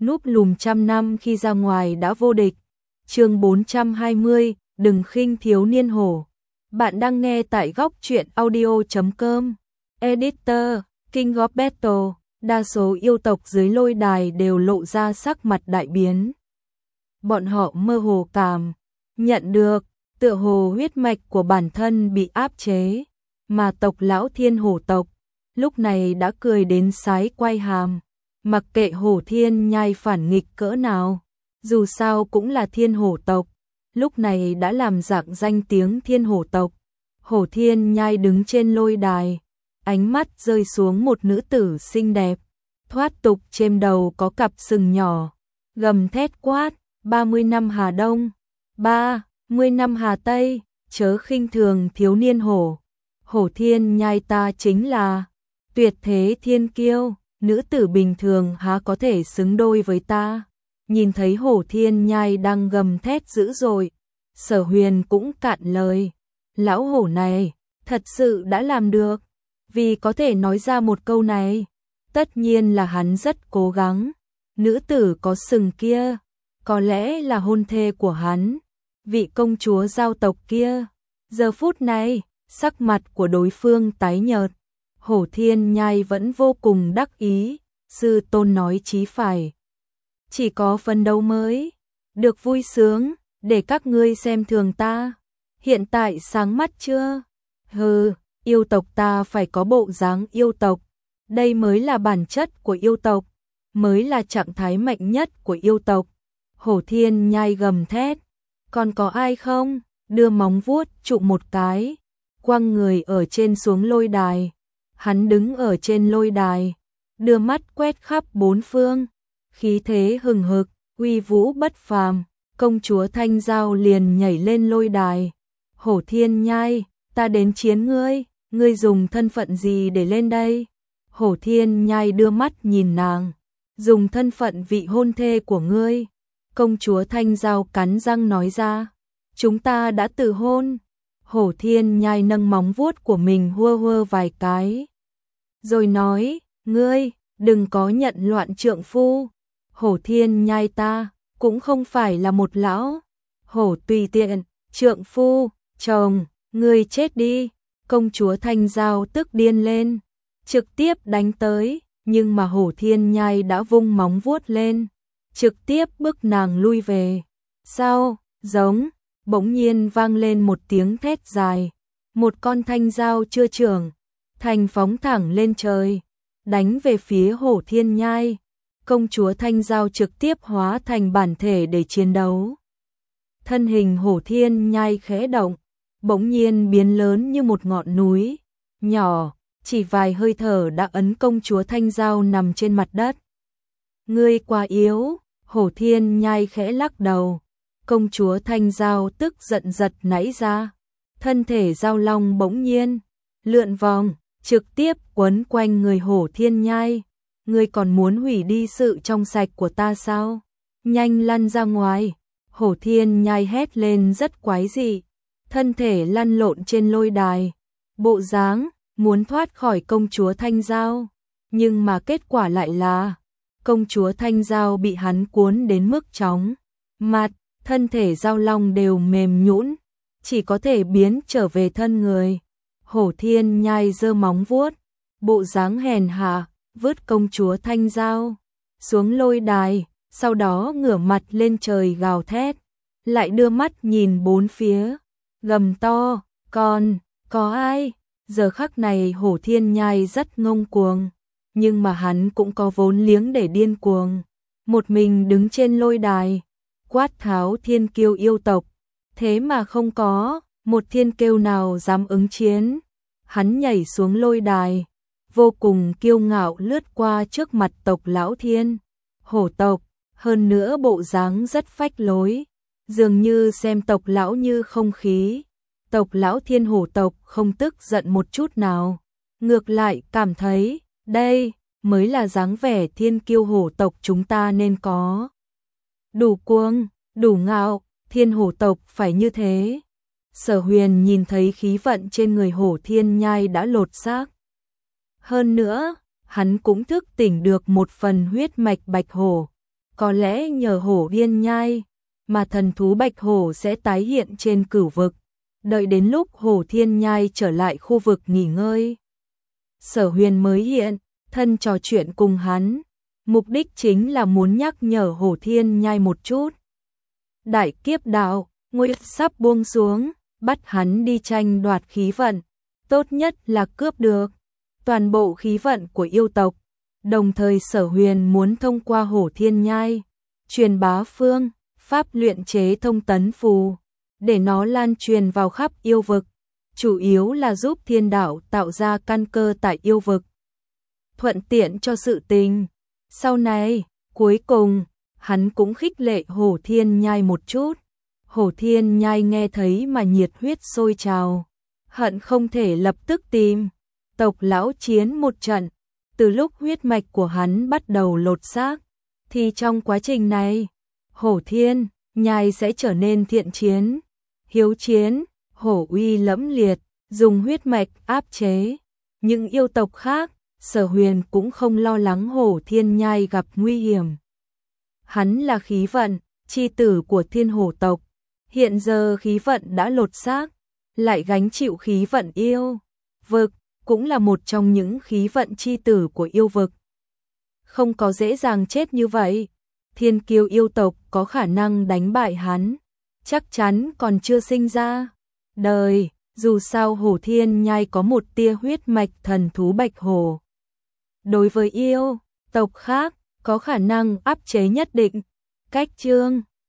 núp lùm trăm năm khi ra ngoài đã vô địch. Chương 420, đừng khinh thiếu niên hổ. Bạn đang nghe tại góc truyện audio.com. Editor, King of Battle. Đa số yêu tộc dưới lôi đài đều lộ ra sắc mặt đại biến. Bọn họ mơ hồ cảm nhận được, tựa hồ huyết mạch của bản thân bị áp chế, mà tộc lão thiên hổ tộc lúc này đã cười đến sái quay hàm, mặc kệ hổ thiên nhai phản nghịch cỡ nào, dù sao cũng là thiên hổ tộc, lúc này đã làm rạng danh tiếng thiên hổ tộc. Hổ thiên nhai đứng trên lôi đài, ánh mắt rơi xuống một nữ tử xinh đẹp, thoát tục trên đầu có cặp sừng nhỏ, gầm thét quát, 30 năm Hà Đông, 30 năm Hà Tây, chớ khinh thường thiếu niên hổ. Hổ thiên nhai ta chính là tuyệt thế thiên kiêu, nữ tử bình thường há có thể xứng đôi với ta. Nhìn thấy hổ thiên nhai đang gầm thét dữ dội, Sở Huyền cũng cạn lời. Lão hổ này thật sự đã làm được, vì có thể nói ra một câu này, tất nhiên là hắn rất cố gắng. Nữ tử có sừng kia, có lẽ là hôn thê của hắn, vị công chúa giao tộc kia. Giờ phút này, sắc mặt của đối phương tái nhợt. Hổ thiên nhai vẫn vô cùng đắc ý, sư tôn nói chí phải. Chỉ có phân đấu mới được vui sướng, để các ngươi xem thường ta. Hiện tại sáng mắt chưa? Hừ, yêu tộc ta phải có bộ dáng yêu tộc. Đây mới là bản chất của yêu tộc, mới là trạng thái mạnh nhất của yêu tộc. Hổ thiên nhai gầm thét. Còn có ai không? Đưa móng vuốt chụp một cái, quăng người ở trên xuống lôi đài. Hắn đứng ở trên lôi đài, đưa mắt quét khắp bốn phương, khí thế hừng hực, uy vũ bất phàm. Công chúa Thanh Giao liền nhảy lên lôi đài. Hổ thiên nhai, ta đến chiến ngươi, ngươi dùng thân phận gì để lên đây? Hổ thiên nhai đưa mắt nhìn nàng, dùng thân phận vị hôn thê của ngươi. Công chúa Thanh Giao cắn răng nói ra, chúng ta đã từ hôn. Hổ thiên nhai nâng móng vuốt của mình hua hua vài cái, rồi nói, ngươi, đừng có nhận loạn trượng phu. Hổ thiên nhai ta cũng không phải là một lão hổ tùy tiện, trượng phu, chồng, ngươi chết đi. Công chúa Thanh Giao tức điên lên, trực tiếp đánh tới, nhưng mà hổ thiên nhai đã vung móng vuốt lên, trực tiếp bức nàng lui về. Sao, giống, bỗng nhiên vang lên một tiếng thét dài, một con thanh dao chưa trưởng, thành phóng thẳng lên trời, đánh về phía hổ thiên nhai. Công chúa Thanh Giao trực tiếp hóa thành bản thể để chiến đấu. Thân hình hổ thiên nhai khẽ động, bỗng nhiên biến lớn như một ngọn núi nhỏ, chỉ vài hơi thở đã ấn công chúa Thanh Giao nằm trên mặt đất. Ngươi quá yếu. Hổ thiên nhai khẽ lắc đầu. Công chúa Thanh Giao tức giận giật nảy ra, thân thể giao long bỗng nhiên lượn vòng, trực tiếp quấn quanh người hổ thiên nhai. Ngươi còn muốn hủy đi sự trong sạch của ta sao? Nhanh lăn ra ngoài. Hổ thiên nhai hét lên rất quái dị, thân thể lăn lộn trên lôi đài, bộ dáng muốn thoát khỏi công chúa Thanh Giao, nhưng mà kết quả lại là công chúa Thanh Giao bị hắn cuốn đến mức chóng mặt, thân thể giao long đều mềm nhũn, chỉ có thể biến trở về thân người. Hổ thiên nhai giơ móng vuốt, bộ dáng hèn hạ, vứt công chúa Thanh Giao xuống lôi đài, sau đó ngửa mặt lên trời gào thét, lại đưa mắt nhìn bốn phía, gầm to, còn có ai? Giờ khắc này hổ thiên nhai rất ngông cuồng, nhưng mà hắn cũng có vốn liếng để điên cuồng. Một mình đứng trên lôi đài, quát tháo thiên kiêu yêu tộc, thế mà không có một thiên kiêu nào dám ứng chiến. Hắn nhảy xuống lôi đài, vô cùng kiêu ngạo lướt qua trước mặt tộc lão thiên hổ tộc, hơn nữa bộ dáng rất phách lối, dường như xem tộc lão như không khí. Tộc lão thiên hổ tộc không tức giận một chút nào, ngược lại cảm thấy đây mới là dáng vẻ thiên kiêu hổ tộc chúng ta nên có. Đủ cuồng, đủ ngạo, thiên hổ tộc phải như thế. Sở Huyền nhìn thấy khí vận trên người hổ thiên nhai đã lột xác. Hơn nữa, hắn cũng thức tỉnh được một phần huyết mạch bạch hổ. có lẽ nhờ hổ Yên Nhai mà thần thú bạch hổ sẽ tái hiện trên cửu vực. Đợi đến lúc hổ Thiên Nhai trở lại khu vực nghỉ ngơi, Sở Huyền mới hiện thân trò chuyện cùng hắn, mục đích chính là muốn nhắc nhở hổ Thiên Nhai một chút. Đại kiếp đạo, nguy sắp buông xuống, bắt hắn đi tranh đoạt khí vận, tốt nhất là cướp được toàn bộ khí vận của yêu tộc. Đồng thời Sở Huyền muốn thông qua hổ Thiên Nhai truyền bá phương pháp luyện chế thông tấn phù, để nó lan truyền vào khắp yêu vực, chủ yếu là giúp thiên đạo tạo ra căn cơ tại yêu vực, thuận tiện cho sự tình sau này. Cuối cùng hắn cũng khích lệ hổ Thiên Nhai một chút. Hổ Thiên Nhai nghe thấy mà nhiệt huyết sôi trào, hận không thể lập tức tìm tộc lão chiến một trận. Từ lúc huyết mạch của hắn bắt đầu lột xác, thì trong quá trình này, hổ Thiên Nhai sẽ trở nên thiện chiến, hiếu chiến, hổ uy lẫm liệt, dùng huyết mạch áp chế những yêu tộc khác. Sở Huyền cũng không lo lắng hổ Thiên Nhai gặp nguy hiểm. Hắn là khí vận chi tử của thiên hổ tộc, hiện giờ khí vận đã lột xác, lại gánh chịu khí vận yêu vực, cũng là một trong những khí vận chi tử của yêu vực. Không có dễ dàng chết như vậy. Thiên kiêu yêu tộc có khả năng đánh bại hắn, chắc chắn còn chưa sinh ra đời. Dù sao hổ Thiên Nhai có một tia huyết mạch thần thú bạch hổ, đối với yêu tộc khác có khả năng áp chế nhất định. Cách chương